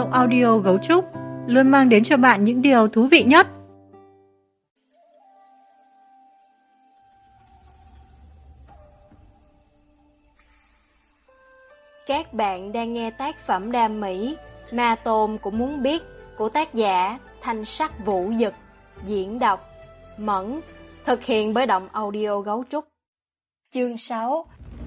audio Gấu Trúc luôn mang đến cho bạn những điều thú vị nhất. Các bạn đang nghe tác phẩm đam mỹ Ma Tôn Cũng Muốn Biết của tác giả Thanh Sắc Vũ Dực, diễn đọc Mẫn, thực hiện bởi Động Audio Gấu Trúc. Chương 6.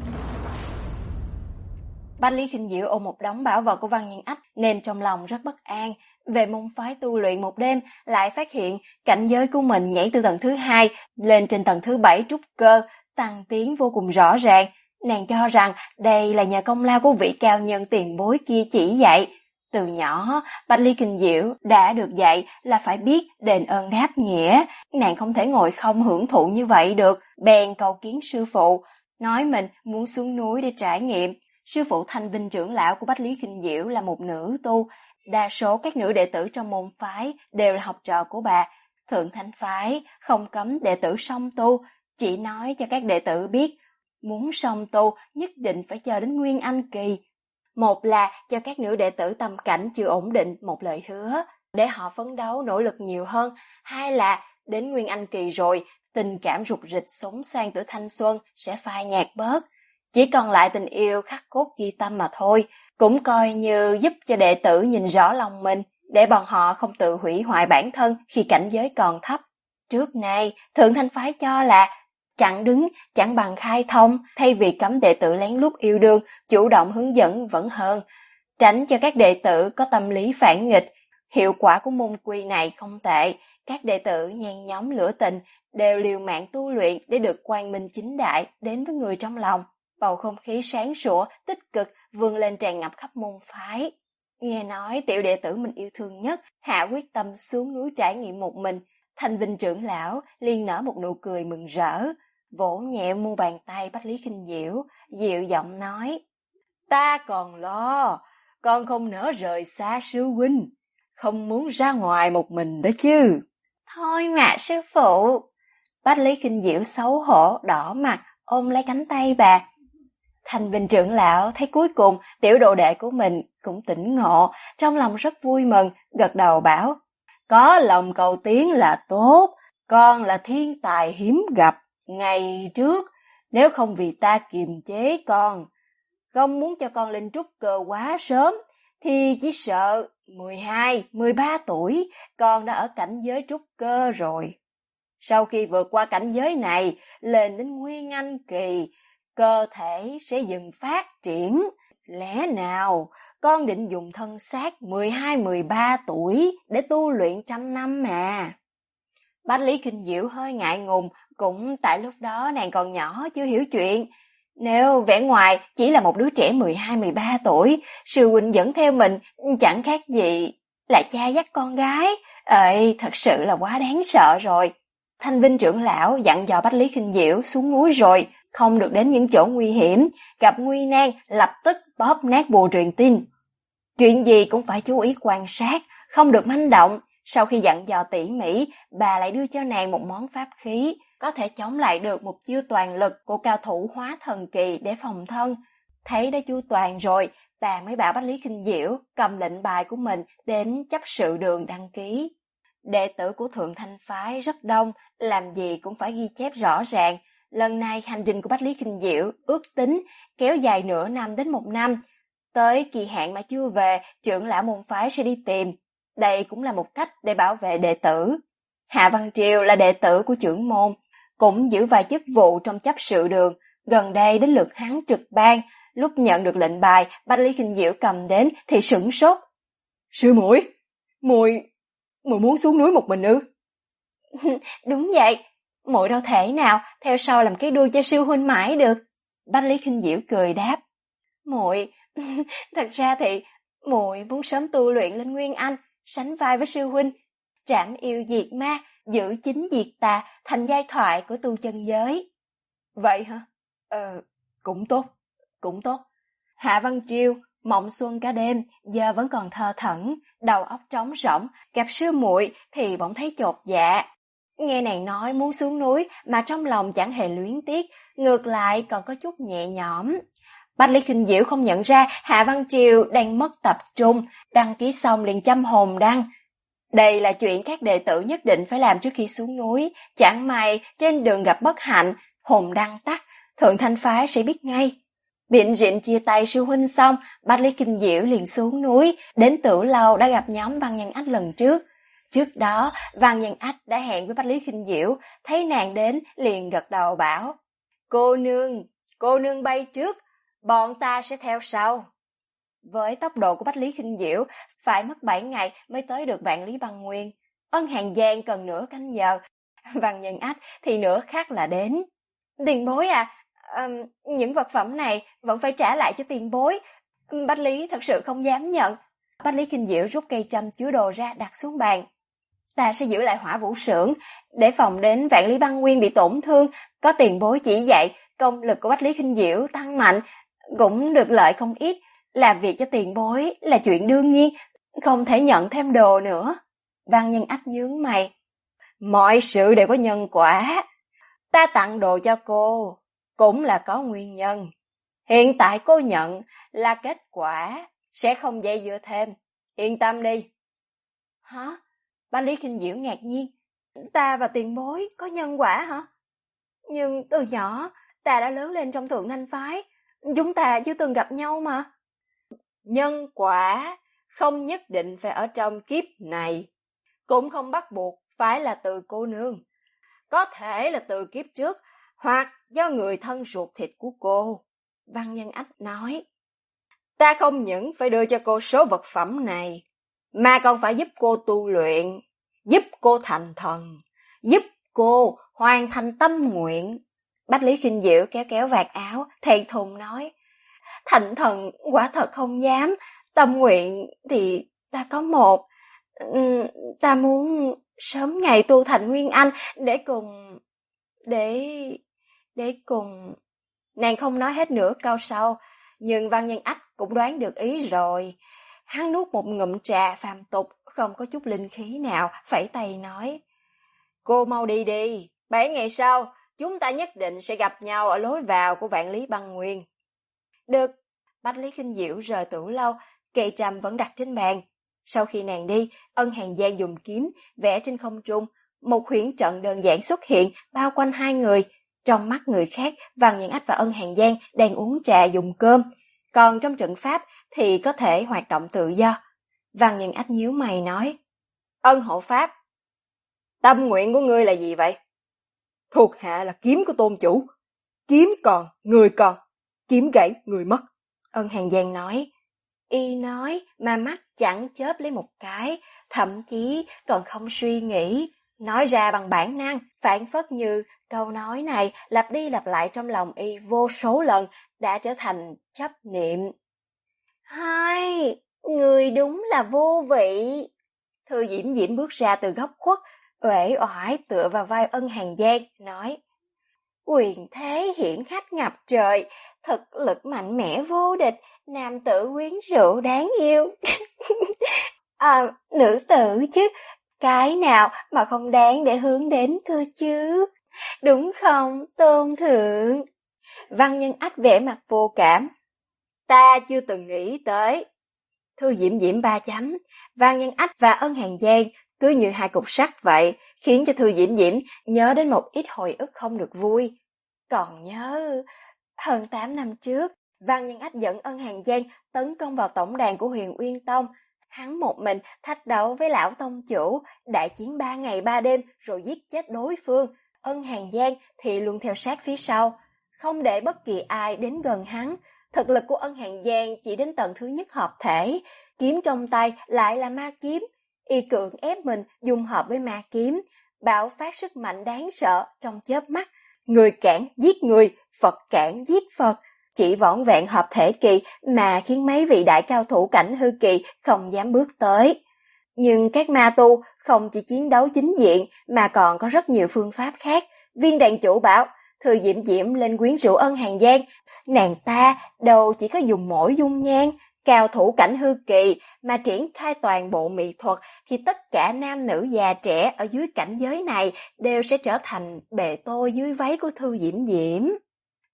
Bách Lý Khinh Diệu ôm một đống bảo vật của Văn Nhân Ách nên trong lòng rất bất an. Về môn phái tu luyện một đêm, lại phát hiện cảnh giới của mình nhảy từ tầng thứ 2 lên trên tầng thứ 7 trúc cơ, tăng tiến vô cùng rõ ràng. Nàng cho rằng đây là nhờ công lao của vị cao nhân tiền bối kia chỉ dạy. Từ nhỏ, Bách Lý Khinh Diệu đã được dạy là phải biết đền ơn đáp nghĩa. Nàng không thể ngồi không hưởng thụ như vậy được, bèn cầu kiến sư phụ, nói mình muốn xuống núi để trải nghiệm. Sư phụ Thanh Vinh trưởng lão của Bách Lý Khinh Diệu là một nữ tu. Đa số các nữ đệ tử trong môn phái đều là học trò của bà. Thượng Thanh phái không cấm đệ tử song tu, chỉ nói cho các đệ tử biết muốn song tu nhất định phải chờ đến Nguyên Anh kỳ. Một là cho các nữ đệ tử tâm cảnh chưa ổn định một lời hứa để họ phấn đấu nỗ lực nhiều hơn. Hai là đến Nguyên Anh kỳ rồi, tình cảm rục rịch sống sang tuổi thanh xuân sẽ phai nhạt bớt, chỉ còn lại tình yêu khắc cốt ghi tâm mà thôi. Cũng coi như giúp cho đệ tử nhìn rõ lòng mình, để bọn họ không tự hủy hoại bản thân khi cảnh giới còn thấp. Trước nay, Thượng Thanh phái cho là chặn đứng chẳng bằng khai thông, thay vì cấm đệ tử lén lút yêu đương, chủ động hướng dẫn vẫn hơn, tránh cho các đệ tử có tâm lý phản nghịch. Hiệu quả của môn quy này không tệ, các đệ tử nhen nhóm lửa tình đều liều mạng tu luyện để được quang minh chính đại đến với người trong lòng. Bầu không khí sáng sủa, tích cực vươn lên tràn ngập khắp môn phái. Nghe nói tiểu đệ tử mình yêu thương nhất hạ quyết tâm xuống núi trải nghiệm một mình, Thanh Vinh trưởng lão liền nở một nụ cười mừng rỡ, vỗ nhẹ mu bàn tay Bách Lý Khinh Diệu, dịu giọng nói: "Ta còn lo, con không nỡ rời xa sư huynh, không muốn ra ngoài một mình đó chứ." "Thôi mà sư phụ." Bách Lý Khinh Diệu xấu hổ đỏ mặt ôm lấy cánh tay bà. Thanh Vinh trưởng lão thấy cuối cùng tiểu đồ đệ của mình cũng tỉnh ngộ, trong lòng rất vui mừng, gật đầu bảo: "Có lòng cầu tiến là tốt, con là thiên tài hiếm gặp. Ngày trước, nếu không vì ta kiềm chế con, không muốn cho con lên trúc cơ quá sớm, thì chỉ sợ 12, 13 tuổi con đã ở cảnh giới trúc cơ rồi. Sau khi vượt qua cảnh giới này, lên đến Nguyên Anh kỳ, cơ thể sẽ dừng phát triển. Lẽ nào con định dùng thân xác 12, 13 tuổi để tu luyện trăm năm mà?" Bách Lý Khinh Diệu hơi ngại ngùng, cũng tại lúc đó nàng còn nhỏ chưa hiểu chuyện. Nếu vẻ ngoài chỉ là một đứa trẻ 12, 13 tuổi, sư huynh dẫn theo mình chẳng khác gì là cha dắt con gái. Thật sự là quá đáng sợ rồi. Thanh Vinh trưởng lão dặn dò Bách Lý Khinh Diệu xuống núi rồi, không được đến những chỗ nguy hiểm, gặp nguy nan lập tức bóp nát bùa truyền tin. Chuyện gì cũng phải chú ý quan sát, không được manh động. Sau khi dặn dò tỉ mỉ, bà lại đưa cho nàng một món pháp khí, có thể chống lại được một chiêu toàn lực của cao thủ hóa thần kỳ để phòng thân. Thấy đã chu toàn rồi, bà mới bảo Bách Lý Khinh Diệu cầm lệnh bài của mình đến chấp sự đường đăng ký. Đệ tử của Thượng Thanh phái rất đông, làm gì cũng phải ghi chép rõ ràng. Lần này hành trình của Bách Lý Khinh Diệu ước tính kéo dài nửa năm đến một năm. Tới kỳ hạn mà chưa về, trưởng lão môn phái sẽ đi tìm. Đây cũng là một cách để bảo vệ đệ tử. Hạ Văn Triều là đệ tử của trưởng môn, cũng giữ vài chức vụ trong chấp sự đường. Gần đây đến lượt hắn trực ban, lúc nhận được lệnh bài Bách Lý Khinh Diệu cầm đến thì sửng sốt. "Sư muội, muội muốn xuống núi một mình ư?" "Đúng vậy, muội đâu thể nào theo sau làm cái đuôi cho sư huynh mãi được." Bách Lý Khinh Diệu cười đáp: "Muội, thật ra thì muội muốn sớm tu luyện lên Nguyên Anh, sánh vai với sư huynh, trảm yêu diệt ma, giữ chính diệt tà thành giai thoại của tu chân giới." "Vậy hả? Cũng tốt, cũng tốt." Hạ Văn Triều mộng xuân cả đêm, giờ vẫn còn thơ thẩn, đầu óc trống rỗng, gặp sư muội thì bỗng thấy chột dạ. Nghe nàng nói muốn xuống núi mà trong lòng chẳng hề luyến tiếc, ngược lại còn có chút nhẹ nhõm. Bách Lý Kinh Diễu không nhận ra Hạ Văn Triều đang mất tập trung, đăng ký xong liền châm hồn đăng. Đây là chuyện các đệ tử nhất định phải làm trước khi xuống núi, chẳng may trên đường gặp bất hạnh, hồn đăng tắt, Thượng Thanh phái sẽ biết ngay. Biện rịnh chia tay sư huynh xong, Bách Lý Kinh Diễu liền xuống núi, đến Tử Lâu đã gặp nhóm Văn Nhân Ách lần trước. Trước đó, Văn Nhân Ách đã hẹn với Bách Lý Kinh Diễu, thấy nàng đến liền gật đầu bảo: cô nương bay trước, bọn ta sẽ theo sau. Với tốc độ của Bách Lý Kinh Diễu, phải mất 7 ngày mới tới được Vạn Lý Băng Nguyên. Ân Hàn Giang cần nửa canh giờ, Văn Nhân Ách thì nửa khác là đến. Tiền bối à, những vật phẩm này vẫn phải trả lại cho tiền bối. Bách Lý thật sự không dám nhận. Bách Lý Kinh Diễu rút cây trâm chứa đồ ra đặt xuống bàn. Ta sẽ giữ lại Hỏa Vũ Xưởng, để phòng đến Vạn Lý Băng Nguyên bị tổn thương, có tiền bối chỉ dạy, công lực của Bách Lý Kinh Diễu tăng mạnh, cũng được lợi không ít. Làm việc cho tiền bối là chuyện đương nhiên, không thể nhận thêm đồ nữa. Văn Nhân Ách nhướng mày. Mọi sự đều có nhân quả. Ta tặng đồ cho cô, cũng là có nguyên nhân. Hiện tại cô nhận là kết quả, sẽ không dây dưa thêm. Yên tâm đi. Hả? Bách Lý Kinh Diễu ngạc nhiên. Ta và tiền bối có nhân quả hả? Nhưng từ nhỏ, ta đã lớn lên trong Thượng Thanh phái. Chúng ta chưa từng gặp nhau mà. Nhân quả không nhất định phải ở trong kiếp này, cũng không bắt buộc phải là từ cô nương. Có thể là từ kiếp trước, hoặc do người thân ruột thịt của cô. Văn Nhân Ách nói, ta không những phải đưa cho cô số vật phẩm này, mà còn phải giúp cô tu luyện, giúp cô thành thần, giúp cô hoàn thành tâm nguyện. Bách Lý Kinh Diễu kéo kéo vạt áo, thẹn thùng nói, thành thần quả thật không dám, tâm nguyện thì ta có một. Ta muốn sớm ngày tu thành Nguyên Anh để cùng... Nàng không nói hết nửa câu sau, nhưng Văn Nhân Ách cũng đoán được ý rồi. Hắn nuốt một ngụm trà phàm tục, không có chút linh khí nào, phẩy tay nói, cô mau đi đi, 7 ngày sau, chúng ta nhất định sẽ gặp nhau ở lối vào của Vạn Lý Băng Nguyên. Được. Bách Lý Kinh Diễu rời Tử Lâu, cây trầm vẫn đặt trên bàn. Sau khi nàng đi, Ân Hàn Giang dùng kiếm vẽ trên không trung, một huyễn trận đơn giản xuất hiện bao quanh hai người. Trong mắt người khác, Văn Nhân Ách và Ân Hàn Giang đang uống trà dùng cơm, còn trong trận pháp thì có thể hoạt động tự do. Văn Nhân Ách nhíu mày nói, Ân hộ pháp, tâm nguyện của ngươi là gì vậy? Thuộc hạ là kiếm của tôn chủ, kiếm còn, người còn, kiếm gãy, người mất. Ân Hàn Giang nói, y nói mà mắt chẳng chớp lấy một cái, thậm chí còn không suy nghĩ, nói ra bằng bản năng, phản phất như câu nói này lặp đi lặp lại trong lòng y vô số lần, đã trở thành chấp niệm. Hai, người đúng là vô vị. Thư Diễm Diễm bước ra từ góc khuất, uể oải tựa vào vai Ân Hàn Giang, nói, quyền thế hiển hách ngập trời, thực lực mạnh mẽ vô địch, nam tử quyến rũ đáng yêu. Nữ tử chứ, cái nào mà không đáng để hướng đến cơ chứ, đúng không, tôn thượng? Văn Nhân Ách vẻ mặt vô cảm. Ta chưa từng nghĩ tới. Thư Diễm Diễm 3 chấm, Văn Nhân Ách và Ân Hàn Giang cứ như hai cục sắt vậy, khiến cho Thư Diễm Diễm nhớ đến một ít hồi ức không được vui. Còn nhớ, hơn 8 năm trước, Văn Nhân Ách dẫn Ân Hàn Giang tấn công vào tổng đàn của Huyền Uyên Tông. Hắn một mình thách đấu với lão tông chủ, đại chiến 3 ngày 3 đêm rồi giết chết đối phương. Ân Hàn Giang thì luôn theo sát phía sau, không để bất kỳ ai đến gần hắn. Thực lực của Ân Hàn Giang chỉ đến tầng thứ nhất hợp thể, kiếm trong tay lại là ma kiếm. Y cưỡng ép mình dung hợp với ma kiếm, bạo phát sức mạnh đáng sợ trong chớp mắt. Người cản giết người, Phật cản giết Phật. Chỉ vỏn vẹn hợp thể kỳ mà khiến mấy vị đại cao thủ cảnh hư kỳ không dám bước tới. Nhưng các ma tu không chỉ chiến đấu chính diện mà còn có rất nhiều phương pháp khác. Viên đàn chủ bảo, Thư Diễm Diễm lên quyến rũ Ân Hàn Giang. Nàng ta đâu chỉ có dùng mỗi dung nhan, cao thủ cảnh hư kỳ mà triển khai toàn bộ mỹ thuật thì tất cả nam nữ già trẻ ở dưới cảnh giới này đều sẽ trở thành bề tôi dưới váy của Thư Diễm Diễm.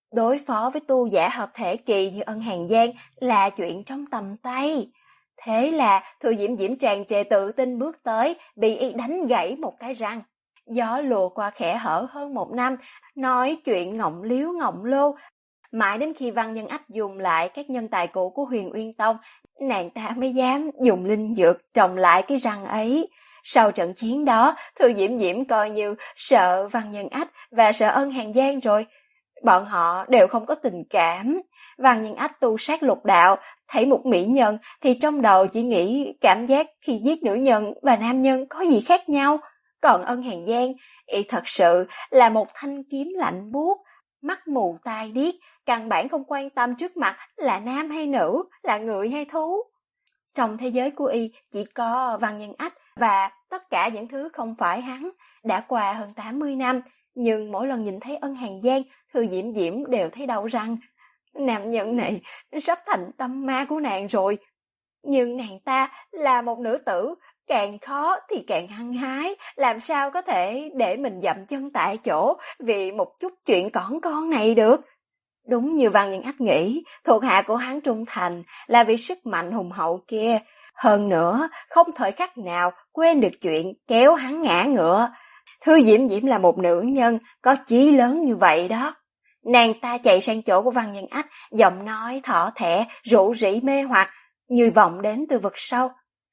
Đối phó với tu giả hợp thể kỳ như Ân Hàn Giang là chuyện trong tầm tay. Thế là Thư Diễm Diễm tràn trề tự tin bước tới, bị y đánh gãy một cái răng. Gió lùa qua kẽ hở hơn 1 năm, nói chuyện ngọng liếu ngọng lô. Mãi đến khi Văn Nhân Ách dùng lại các nhân tài cũ của Huyền Uyên Tông, nàng ta mới dám dùng linh dược trồng lại cái răng ấy. Sau trận chiến đó, Thư Diễm Diễm coi như sợ Văn Nhân Ách và sợ Ân Hàn Giang rồi. Bọn họ đều không có tình cảm. Văn Nhân Ách tu sát lục đạo, thấy một mỹ nhân thì trong đầu chỉ nghĩ cảm giác khi giết nữ nhân và nam nhân có gì khác nhau. Còn Ân Hàn Giang, y thật sự là một thanh kiếm lạnh buốt, mắt mù tai điếc, căn bản không quan tâm trước mặt là nam hay nữ, là người hay thú. Trong thế giới của y chỉ có Văn Nhân Ách và tất cả những thứ không phải hắn. Đã qua hơn 80 năm, nhưng mỗi lần nhìn thấy Ân Hàn Giang, Thư Diễm Diễm đều thấy đau răng. Nam nhân này sắp thành tâm ma của nàng rồi. Nhưng nàng ta là một nữ tử, càng khó thì càng hăng hái, làm sao có thể để mình dậm chân tại chỗ vì một chút chuyện cỏn con này được. Đúng như Văn Nhân Ách nghĩ, thuộc hạ của hắn trung thành là vì sức mạnh hùng hậu kia. Hơn nữa, không thời khắc nào quên được chuyện kéo hắn ngã ngựa. Thư Diễm Diễm là một nữ nhân có chí lớn như vậy đó. Nàng ta chạy sang chỗ của Văn Nhân Ách, giọng nói thỏ thẻ, rủ rỉ mê hoặc, như vọng đến từ vực sâu.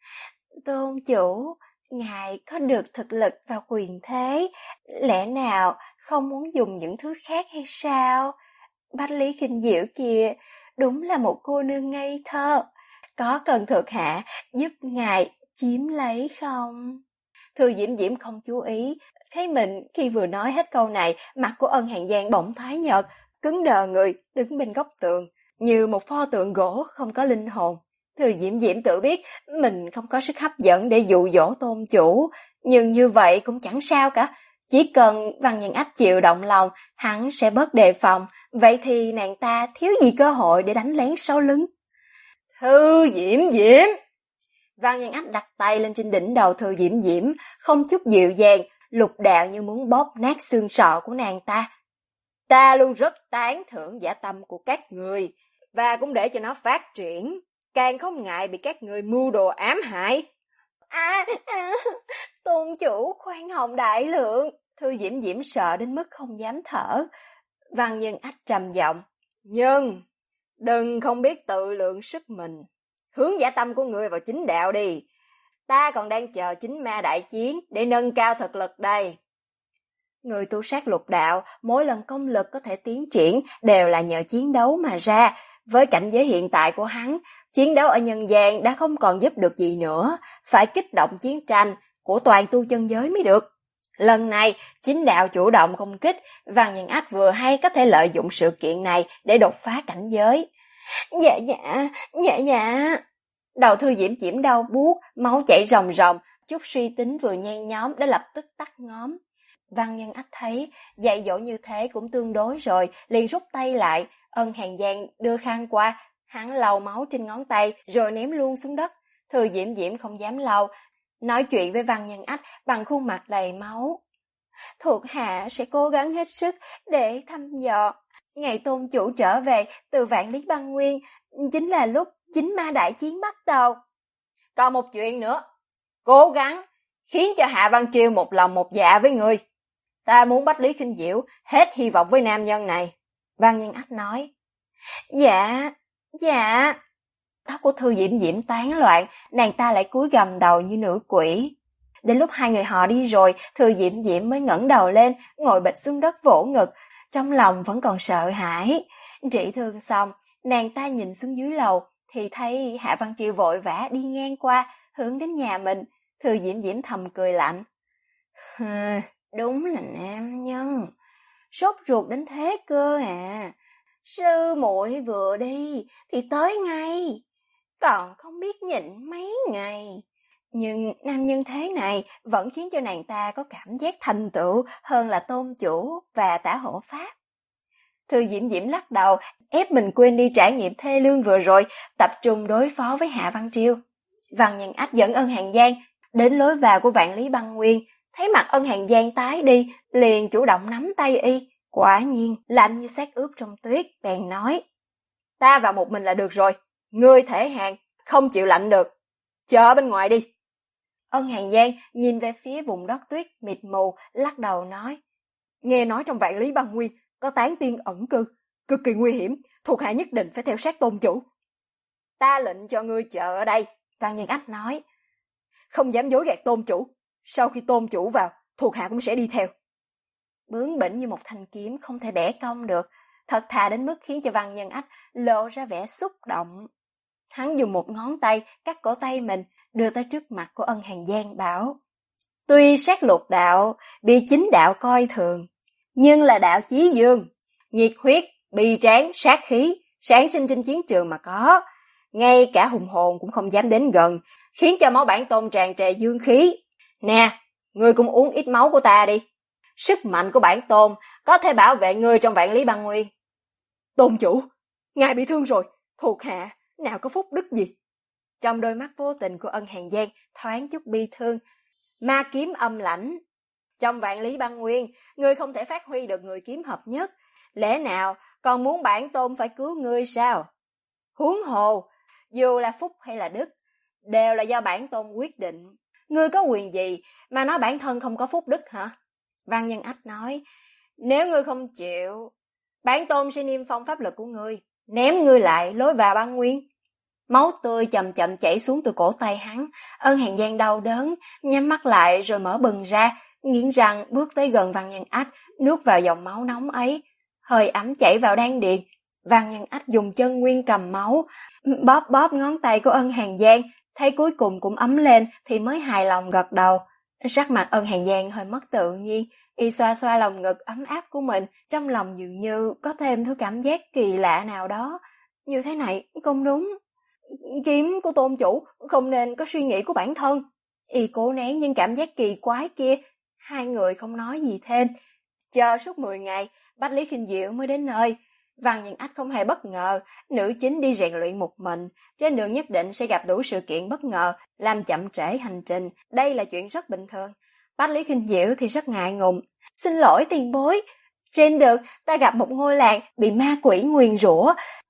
Tôn chủ, ngài có được thực lực và quyền thế, lẽ nào không muốn dùng những thứ khác hay sao? Bách Lý Khinh Diệu kia đúng là một cô nương ngây thơ, có cần thuộc hạ giúp ngài chiếm lấy không? Thư Diễm Diễm không chú ý, thấy mình khi vừa nói hết câu này, mặt của Ân Hàn Giang bỗng tái nhợt, cứng đờ người, đứng bên góc tường, như một pho tượng gỗ không có linh hồn. Thư Diễm Diễm tự biết mình không có sức hấp dẫn để dụ dỗ tôn chủ, nhưng như vậy cũng chẳng sao cả. Chỉ cần Văn Nhân Ách chịu động lòng, hắn sẽ bớt đề phòng, vậy thì nàng ta thiếu gì cơ hội để đánh lén sau lưng. Thư Diễm Diễm! Văn Nhân Ách đặt tay lên trên đỉnh đầu Thư Diễm Diễm, không chút dịu dàng, lục đạo như muốn bóp nát xương sọ của nàng ta. Ta luôn rất tán thưởng dã tâm của các người, và cũng để cho nó phát triển, càng không ngại bị các người mưu đồ ám hại. Tôn chủ khoan hồng đại lượng. Thư Diễm Diễm sợ đến mức không dám thở. Văn Nhân Ách trầm giọng, nhưng đừng không biết tự lượng sức mình, hướng dã tâm của người vào chính đạo đi. Ta còn đang chờ chính ma đại chiến để nâng cao thực lực đây. Người tu sát lục đạo, mỗi lần công lực có thể tiến triển đều là nhờ chiến đấu mà ra. Với cảnh giới hiện tại của hắn, chiến đấu ở nhân gian đã không còn giúp được gì nữa, phải kích động chiến tranh của toàn tu chân giới mới được. Lần này, chính đạo chủ động công kích, Văn Nhân Ách vừa hay có thể lợi dụng sự kiện này để đột phá cảnh giới. Dạ. Đầu Thư Diễm Diễm đau buốt, máu chảy ròng ròng, chút suy tính vừa nhen nhóm đã lập tức tắt ngóm. Văn Nhân Ách thấy dạy dỗ như thế cũng tương đối rồi, liền rút tay lại. Ân Hàn Giang đưa khăn qua, hắn lau máu trên ngón tay rồi ném luôn xuống đất. Thư Diễm Diễm không dám lau, nói chuyện với Văn Nhân Ách bằng khuôn mặt đầy máu. Thuộc hạ sẽ cố gắng hết sức để thăm dò. Ngày tôn chủ trở về từ Vạn Lý Băng Nguyên chính là lúc chính ma đại chiến bắt đầu. Còn một chuyện nữa, cố gắng khiến cho Hạ Văn Triều một lòng một dạ với người. Ta muốn Bách Lý Khinh Diệu hết hy vọng với nam nhân này. Văn Nhân Ách nói. Dạ. Tóc của Thư Diễm Diễm tán loạn, nàng ta lại cúi gằm đầu như nữ quỷ. Đến lúc hai người họ đi rồi, Thư Diễm Diễm mới ngẩng đầu lên, ngồi bệt xuống đất vỗ ngực, trong lòng vẫn còn sợ hãi. Trị thương xong, nàng ta nhìn xuống dưới lầu, thì thấy Hạ Văn Triều vội vã đi ngang qua, hướng đến nhà mình. Thư Diễm Diễm thầm cười lạnh. Đúng là nam nhân, sốt ruột đến thế cơ à. Sư muội vừa đi thì tới ngay, còn không biết nhịn mấy ngày. Nhưng nam nhân thế này vẫn khiến cho nàng ta có cảm giác thành tựu hơn là tôn chủ và tả hộ pháp. Thư Diễm Diễm lắc đầu, ép mình quên đi trải nghiệm thê lương vừa rồi, tập trung đối phó với Hạ Văn Triều. Văn Nhân Ách dẫn Ân Hàn Giang đến lối vào của Vạn Lý Băng Nguyên, thấy mặt Ân Hàn Giang tái đi, liền chủ động nắm tay y, Quả nhiên, lạnh như xác ướp trong tuyết, bèn nói: "Ta vào một mình là được rồi, ngươi thể hàng, không chịu lạnh được. Chờ ở bên ngoài đi." Ân Hàn Giang nhìn về phía vùng đất tuyết mịt mù, lắc đầu nói: "Nghe nói trong Vạn Lý Băng Nguyên có tán tiên ẩn cư, cực kỳ nguy hiểm, thuộc hạ nhất định phải theo sát tôn chủ." "Ta lệnh cho ngươi chờ ở đây." Văn Nhân Ách nói: "Không dám dối gạt tôn chủ, sau khi tôn chủ vào, thuộc hạ cũng sẽ đi theo." Bướng bỉnh như một thanh kiếm không thể bẻ cong được, thật thà đến mức khiến cho Văn Nhân Ách lộ ra vẻ xúc động. Hắn dùng một ngón tay cắt cổ tay mình, đưa tới trước mặt của Ân Hàn Giang bảo: "Tuy sát lục đạo bị chính đạo coi thường, nhưng là đạo chí dương, nhiệt huyết, bi tráng, sát khí, sáng sinh trên chiến trường mà có. Ngay cả hùng hồn cũng không dám đến gần, khiến cho máu bản tôn tràn trề dương khí. Nè, ngươi cũng uống ít máu của ta đi. Sức mạnh của bản tôn có thể bảo vệ ngươi trong Vạn Lý Băng Nguyên." "Tôn chủ, ngài bị thương rồi, thuộc hạ nào có phúc đức gì." Trong đôi mắt vô tình của Ân Hàn Giang thoáng chút bi thương. "Ma kiếm âm lãnh. Trong Vạn Lý Băng Nguyên, ngươi không thể phát huy được người kiếm hợp nhất. Lẽ nào còn muốn bản tôn phải cứu ngươi sao? Huống hồ, dù là phúc hay là đức, đều là do bản tôn quyết định. Ngươi có quyền gì mà nói bản thân không có phúc đức hả?" Văn Nhân Ách nói: "Nếu ngươi không chịu, bản tôn sẽ niêm phong pháp lực của ngươi, ném ngươi lại lối vào băng nguyên." Máu tươi chậm chậm chảy xuống từ cổ tay hắn. Ân Hàn Giang đau đớn, nhắm mắt lại rồi mở bừng ra, nghiến răng bước tới gần Văn Nhân Ách, nuốt vào dòng máu nóng ấy. Hơi ấm chảy vào đan điền. Văn Nhân Ách dùng chân nguyên cầm máu, bóp bóp ngón tay của Ân Hàn Giang, thấy cuối cùng cũng ấm lên thì mới hài lòng gật đầu. Sắc mặt Ân Hàn Giang hơi mất tự nhiên, y xoa xoa lòng ngực ấm áp của mình, trong lòng dường như có thêm thứ cảm giác kỳ lạ nào đó. Như thế này không đúng. Kiếm của tôn chủ không nên có suy nghĩ của bản thân. Y cố nén những cảm giác kỳ quái kia. Hai người không nói gì thêm. Chờ suốt 10 ngày, Bách Lý Khinh Diệu mới đến nơi. Văn Nhân Ách không hề bất ngờ, nữ chính đi rèn luyện một mình, trên đường nhất định sẽ gặp đủ sự kiện bất ngờ, làm chậm trễ hành trình, đây là chuyện rất bình thường. Bách Lý Khinh Diệu thì rất ngại ngùng: "Xin lỗi tiền bối, trên đường ta gặp một ngôi làng bị ma quỷ nguyền rủa."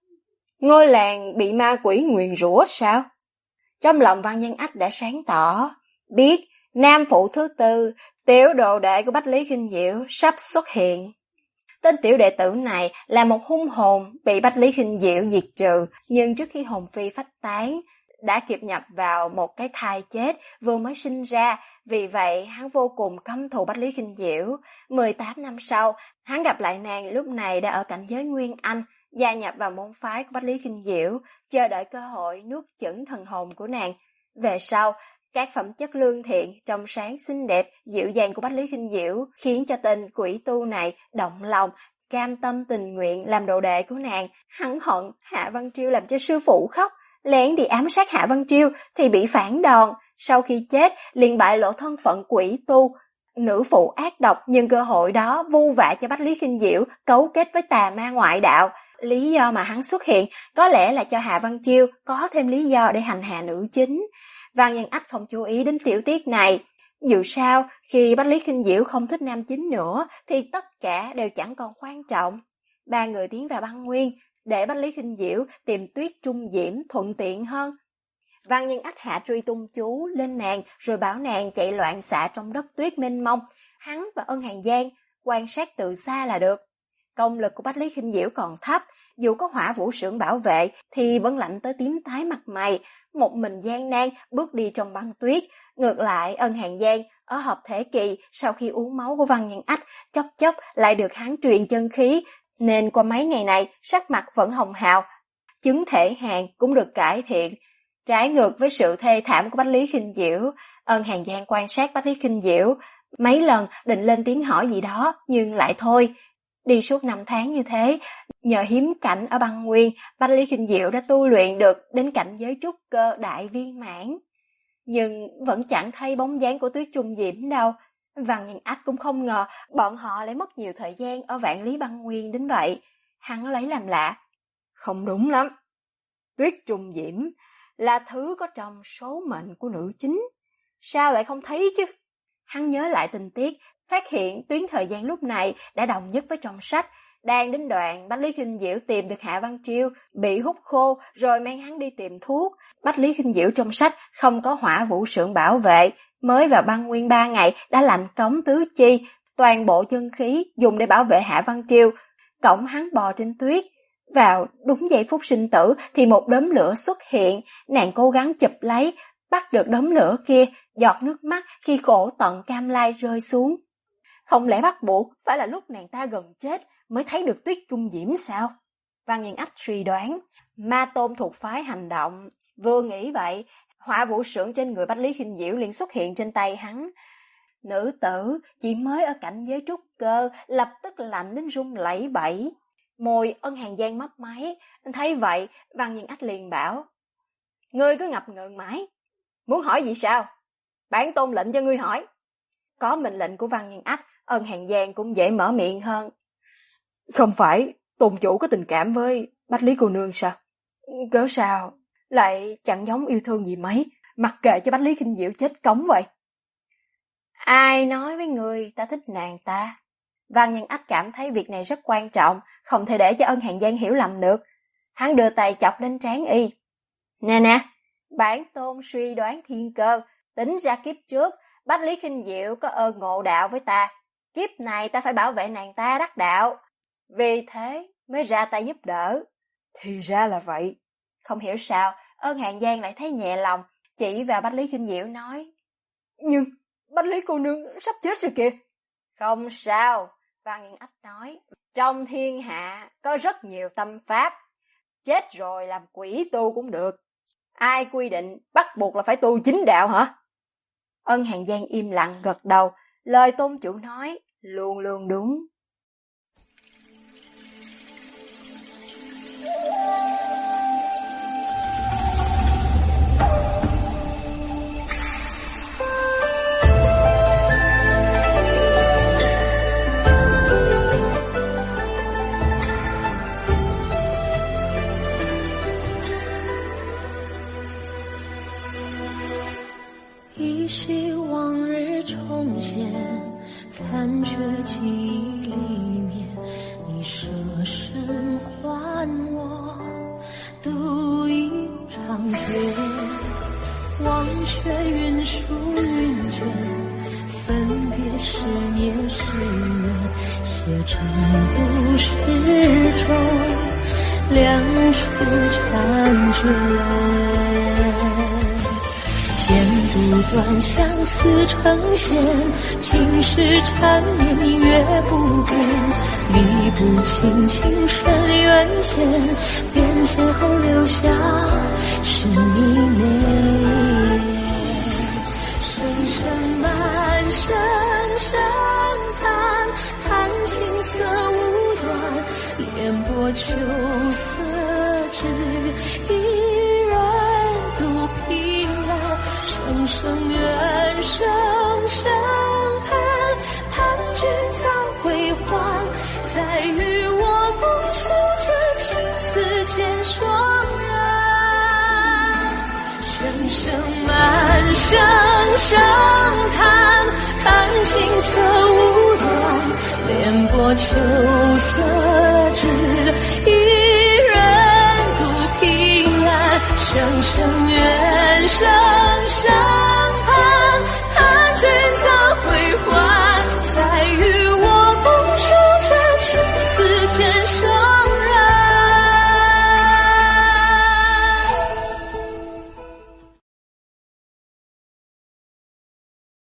"Ngôi làng bị ma quỷ nguyền rủa sao?" Trong lòng Văn Nhân Ách đã sáng tỏ, biết nam phụ thứ tư, tiểu đồ đệ của Bách Lý Khinh Diệu sắp xuất hiện. Tên tiểu đệ tử này là một hung hồn bị Bách Lý Khinh Diệu diệt trừ, nhưng trước khi hồn phi phách tán, đã kịp nhập vào một cái thai chết vừa mới sinh ra, vì vậy hắn vô cùng căm thù Bách Lý Khinh Diệu. 18 năm sau, hắn gặp lại nàng, lúc này đã ở cảnh giới Nguyên Anh, gia nhập vào môn phái của Bách Lý Khinh Diệu, chờ đợi cơ hội nuốt chửng thần hồn của nàng. Về sau, các phẩm chất lương thiện, trong sáng, xinh đẹp, dịu dàng của Bách Lý Khinh Diệu khiến cho tên quỷ tu này động lòng, cam tâm tình nguyện làm đồ đệ của nàng. Hắn hận Hạ Văn Triêu làm cho sư phụ khóc, lén đi ám sát Hạ Văn Triêu thì bị phản đòn, sau khi chết liền bại lộ thân phận quỷ tu. Nữ phụ ác độc nhân cơ hội đó vu vạ cho Bách Lý Khinh Diệu cấu kết với tà ma ngoại đạo. Lý do mà hắn xuất hiện có lẽ là cho Hạ Văn Triêu có thêm lý do để hành hạ nữ chính. Văn Nhân Ách không chú ý đến tiểu tiết này. Dù sao, khi Bách Lý Khinh Diệu không thích nam chính nữa thì tất cả đều chẳng còn quan trọng. Ba người tiến vào băng nguyên, để Bách Lý Khinh Diệu tìm Tuyết Trung Diễm thuận tiện hơn. Văn Nhân Ách hạ truy tung chú lên nàng, rồi bảo nàng chạy loạn xạ trong đất tuyết mênh mông. Hắn và Ân Hàn Giang quan sát từ xa là được. Công lực của Bách Lý Khinh Diệu còn thấp, dù có Hỏa Vũ Sưởng bảo vệ thì vẫn lạnh tới tím tái mặt mày, một mình gian nan bước đi trong băng tuyết. Ngược lại, Ân Hàn Giang ở hợp thể kỳ, sau khi uống máu của Văn Nhân Ách, chốc chốc lại được hắn truyền chân khí, nên qua mấy ngày này sắc mặt vẫn hồng hào, chứng thể hàn cũng được cải thiện. Trái ngược với sự thê thảm của Bách Lý Khinh Diệu, Ân Hàn Giang quan sát Bách Lý Khinh Diệu, mấy lần định lên tiếng hỏi gì đó nhưng lại thôi. Đi suốt 5 tháng như thế, nhờ hiếm cảnh ở băng nguyên, Bách Lý Khinh Diệu đã tu luyện được đến cảnh giới trúc cơ đại viên mãn. Nhưng vẫn chẳng thấy bóng dáng của Tuyết Trung Diễm đâu. Văn Nhân Ách cũng không ngờ bọn họ lại mất nhiều thời gian ở Vạn Lý Băng Nguyên đến vậy. Hắn lấy làm lạ. Không đúng lắm. Tuyết Trung Diễm là thứ có trong số mệnh của nữ chính. Sao lại không thấy chứ? Hắn nhớ lại tình tiết phát hiện tuyến thời gian lúc này đã đồng nhất với trong sách. Đang đến đoạn Bách Lý Kinh Diễu tìm được Hạ Văn Triêu, bị hút khô rồi mang hắn đi tìm thuốc. Bách Lý Kinh Diễu trong sách không có Hỏa Vũ Sưởng bảo vệ, mới vào băng nguyên 3 ngày đã lạnh cống tứ chi, toàn bộ chân khí dùng để bảo vệ Hạ Văn Triêu. Cổng hắn bò trên tuyết. Vào đúng giây phút sinh tử thì một đốm lửa xuất hiện, nàng cố gắng chụp lấy, bắt được đốm lửa kia, giọt nước mắt khi khổ tận cam lai rơi xuống. Không lẽ bắt buộc phải là lúc nàng ta gần chết mới thấy được Tuyết Trung Diễm sao? Văn Nhân Ách suy đoán, Ma Tôn thuộc phái hành động. Vừa nghĩ vậy, Hỏa Vũ Sưởng trên người Bách Lý Kinh Diễu liền xuất hiện trên tay hắn. Nữ tử chỉ mới ở cảnh giới trúc cơ, lập tức lạnh đến run lẩy bẩy. Môi Ân Hàn Giang mấp máy, thấy vậy, Văn Nhân Ách liền bảo: "Ngươi cứ ngập ngừng mãi, muốn hỏi gì sao? Bản tôn lệnh cho ngươi hỏi." Có mệnh lệnh của Văn Nhân Ách, Ân Hàn Giang cũng dễ mở miệng hơn. "Không phải tôn chủ có tình cảm với Bách Lý cô nương sao? Cớ sao lại chẳng giống yêu thương gì mấy, mặc kệ cho Bách Lý Kinh Diễu chết cống vậy?" "Ai nói với người ta thích nàng ta?" Văn Nhân Ách cảm thấy việc này rất quan trọng, không thể để cho Ân Hàn Giang hiểu lầm được. Hắn đưa tay chọc lên trán y. Nè, bản tôn suy đoán thiên cơ, tính ra kiếp trước, Bách Lý Kinh Diệu có ơn ngộ đạo với ta. Kiếp này ta phải bảo vệ nàng ta đắc đạo. Vì thế mới ra tay giúp đỡ." "Thì ra là vậy." Không hiểu sao, Ân Hàn Giang lại thấy nhẹ lòng, chỉ vào Bách Lý Kinh Diệu nói: "Nhưng Bách Lý cô nương sắp chết rồi kìa." "Không sao," Văn Nhân Ách nói, "trong thiên hạ có rất nhiều tâm pháp, chết rồi làm quỷ tu cũng được. Ai quy định bắt buộc là phải tu chính đạo hả?" Ân Hàn Giang im lặng gật đầu, lời tôn chủ nói luôn luôn đúng. 依稀往日重现，残缺记忆里面，你舍身还我，度一场劫。忘却云舒云卷，分别是孽是缘，写成故事中两处缠卷。剪不断相思成线，情是缠绵明月不变，理不清情深缘浅，变迁后留下是你美。声声满声声叹，叹青涩无端，莲波秋色只一人独凭栏。声声怨，声声恨，叹君早归还，再与我不是这情丝间双人。声声满，声声叹，叹青涩无端，莲波秋色只一人独凭栏。声声怨，声